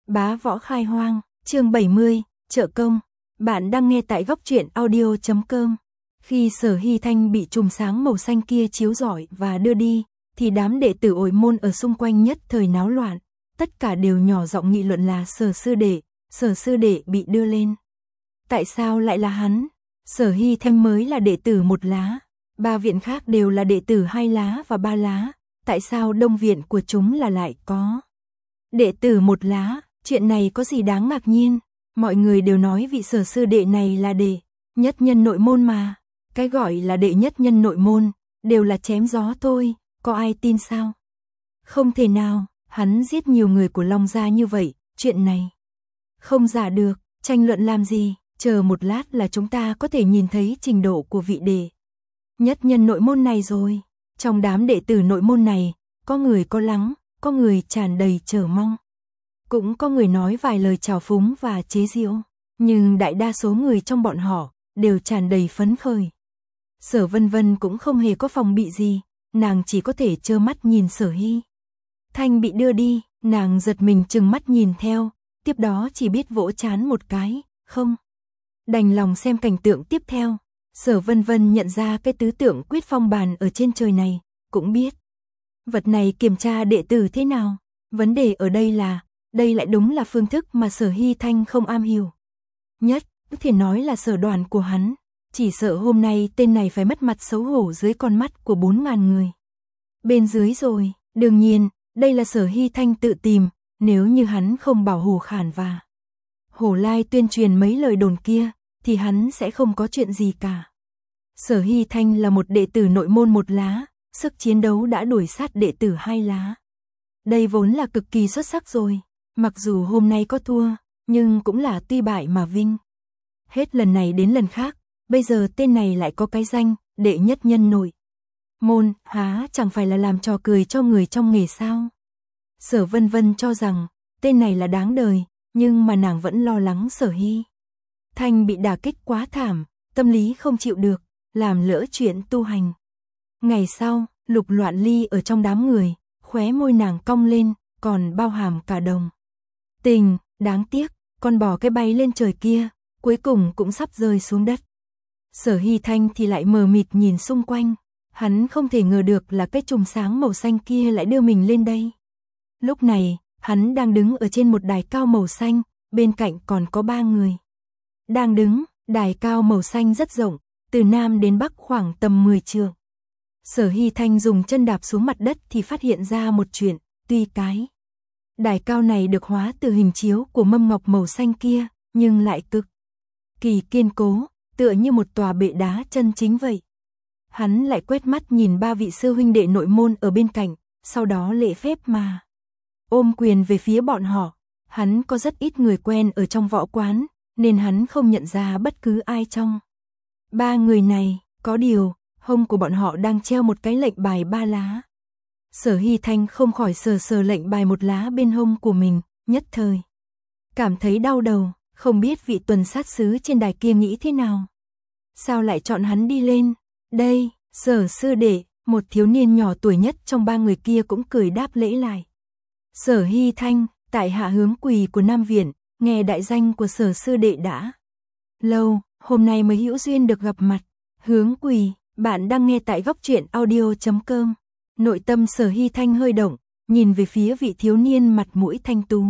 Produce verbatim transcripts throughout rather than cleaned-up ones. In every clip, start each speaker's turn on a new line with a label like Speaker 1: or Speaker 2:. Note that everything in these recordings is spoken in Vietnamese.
Speaker 1: Bá võ khai hoang, chương bảy mươi, trợ công. Bạn đang nghe tại góc truyện audio chấm com. Khi Sở Hy Thanh bị chùm sáng màu xanh kia chiếu rọi và đưa đi, thì đám đệ tử Ổi môn ở xung quanh nhất thời náo loạn, tất cả đều nhỏ giọng nghị luận là Sở sư đệ, Sở sư đệ bị đưa lên. Tại sao lại là hắn? Sở Hy Thanh mới là đệ tử một lá, ba viện khác đều là đệ tử hai lá và ba lá, tại sao đông viện của chúng là lại có đệ tử một lá? Chuyện này có gì đáng ngạc nhiên? Mọi người đều nói vị Sở sư đệ này là đệ nhất nhân nội môn mà. Cái gọi là đệ nhất nhân nội môn đều là chém gió thôi, có ai tin sao? Không thể nào, hắn giết nhiều người của Long gia như vậy, chuyện này không giả được, tranh luận làm gì? Chờ một lát là chúng ta có thể nhìn thấy trình độ của vị đệ nhất nhân nội môn này rồi. Trong đám đệ tử nội môn này, có người có lắng, có người tràn đầy chờ mong, cũng có người nói vài lời trào phúng và chế giễu, nhưng đại đa số người trong bọn họ đều tràn đầy phấn khởi. Sở Vân Vân cũng không hề có phòng bị gì, nàng chỉ có thể trơ mắt nhìn Sở Hy Thanh bị đưa đi, nàng giật mình trừng mắt nhìn theo, tiếp đó chỉ biết vỗ trán một cái, không đành lòng xem cảnh tượng tiếp theo. Sở Vân Vân nhận ra cái tứ tượng quyết phong bàn ở trên trời này, cũng biết vật này kiểm tra đệ tử thế nào. Vấn đề ở đây là, đây lại đúng là phương thức mà Sở Hy Thanh không am hiểu nhất, có thể nói là sở đoàn của hắn. Chỉ sợ hôm nay tên này phải mất mặt xấu hổ dưới con mắt của bốn ngàn người bên dưới rồi. Đương nhiên, đây là Sở Hy Thanh tự tìm, nếu như hắn không bảo Hồ Khản và Hổ Lai tuyên truyền mấy lời đồn kia, thì hắn sẽ không có chuyện gì cả. Sở Hy Thanh là một đệ tử nội môn một lá, sức chiến đấu đã đuổi sát đệ tử hai lá. Đây vốn là cực kỳ xuất sắc rồi, mặc dù hôm nay có thua, nhưng cũng là tuy bại mà vinh. Hết lần này đến lần khác, bây giờ tên này lại có cái danh, đệ nhất nhân nội môn, há chẳng phải là làm trò cười cho người trong nghề sao? Sở Vân Vân cho rằng, tên này là đáng đời, nhưng mà nàng vẫn lo lắng Sở Hy Thanh bị đả kích quá thảm, tâm lý không chịu được, làm lỡ chuyện tu hành. Ngày sau, Lục Loạn Ly ở trong đám người, khóe môi nàng cong lên, còn bao hàm cả đồng tình. Đáng tiếc, con bò cái bay lên trời kia, cuối cùng cũng sắp rơi xuống đất. Sở Hy Thanh thì lại mờ mịt nhìn xung quanh, hắn không thể ngờ được là cái chùm sáng màu xanh kia lại đưa mình lên đây. Lúc này, hắn đang đứng ở trên một đài cao màu xanh, bên cạnh còn có ba người đang đứng. Đài cao màu xanh rất rộng, từ nam đến bắc khoảng tầm mười trượng. Sở Hy Thanh dùng chân đạp xuống mặt đất thì phát hiện ra một chuyện, tuy cái đài cao này được hóa từ hình chiếu của mâm ngọc màu xanh kia, nhưng lại cực kỳ kiên cố, tựa như một tòa bệ đá chân chính vậy. Hắn lại quét mắt nhìn ba vị sư huynh đệ nội môn ở bên cạnh, sau đó lễ phép mà ôm quyền về phía bọn họ. Hắn có rất ít người quen ở trong võ quán, nên hắn không nhận ra bất cứ ai trong ba người này. Có điều, hông của bọn họ đang treo một cái lệnh bài ba lá. Sở Hy Thanh không khỏi sờ sờ lệnh bài một lá bên hông của mình, nhất thời cảm thấy đau đầu, không biết vị tuần sát sứ trên đài kia nghĩ thế nào. Sao lại chọn hắn đi lên? Đây, Sở sư đệ, một thiếu niên nhỏ tuổi nhất trong ba người kia cũng cười đáp lễ lại. Sở Hy Thanh, tại hạ Hướng Quỳ của Nam Viện, nghe đại danh của Sở sư đệ đã lâu, hôm nay mới hữu duyên được gặp mặt. Hướng Quỳ, bạn đang nghe tại góc truyện audio chấm com. Nội tâm Sở Hy Thanh hơi động, nhìn về phía vị thiếu niên mặt mũi thanh tú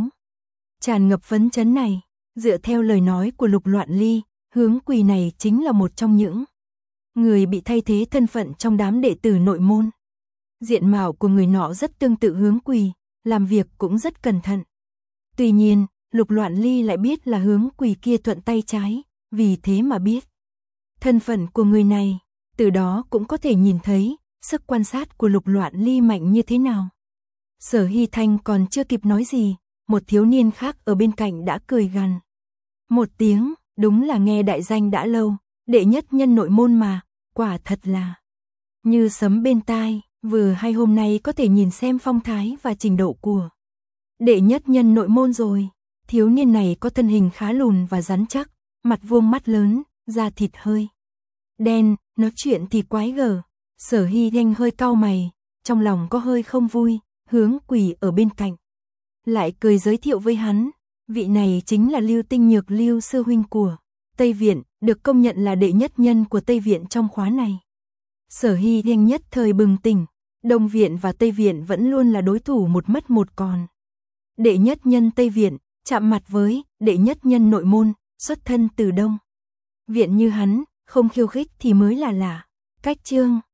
Speaker 1: tràn ngập phấn chấn này. Dựa theo lời nói của Lục Loạn Ly, Hướng Quỳ này chính là một trong những người bị thay thế thân phận trong đám đệ tử nội môn. Diện mạo của người nọ rất tương tự Hướng Quỳ, làm việc cũng rất cẩn thận. Tuy nhiên, Lục Loạn Ly lại biết là Hướng Quỳ kia thuận tay trái, vì thế mà biết thân phận của người này, từ đó cũng có thể nhìn thấy sức quan sát của Lục Loạn Ly mạnh như thế nào. Sở Hy Thanh còn chưa kịp nói gì, một thiếu niên khác ở bên cạnh đã cười gằn một tiếng, đúng là nghe đại danh đã lâu, đệ nhất nhân nội môn mà, quả thật là như sấm bên tai. Vừa hay hôm nay có thể nhìn xem phong thái và trình độ của đệ nhất nhân nội môn rồi. Thiếu niên này có thân hình khá lùn và rắn chắc, mặt vuông mắt lớn, da thịt hơi đen, nói chuyện thì quái gở. Sở Hy Thanh hơi cau mày, trong lòng có hơi không vui. Hướng Quỳ ở bên cạnh lại cười giới thiệu với hắn, Vị này chính là Lưu Tinh Nhược Lưu sư huynh của Tây Viện, được công nhận là đệ nhất nhân của Tây Viện trong khóa này. Sở Hy Thanh nhất thời bừng tỉnh, Đông Viện và Tây Viện vẫn luôn là đối thủ một mất một còn. Đệ nhất nhân Tây Viện, chạm mặt với đệ nhất nhân nội môn, xuất thân từ Đông Viện như hắn, không khiêu khích thì mới là lạ. Cách chương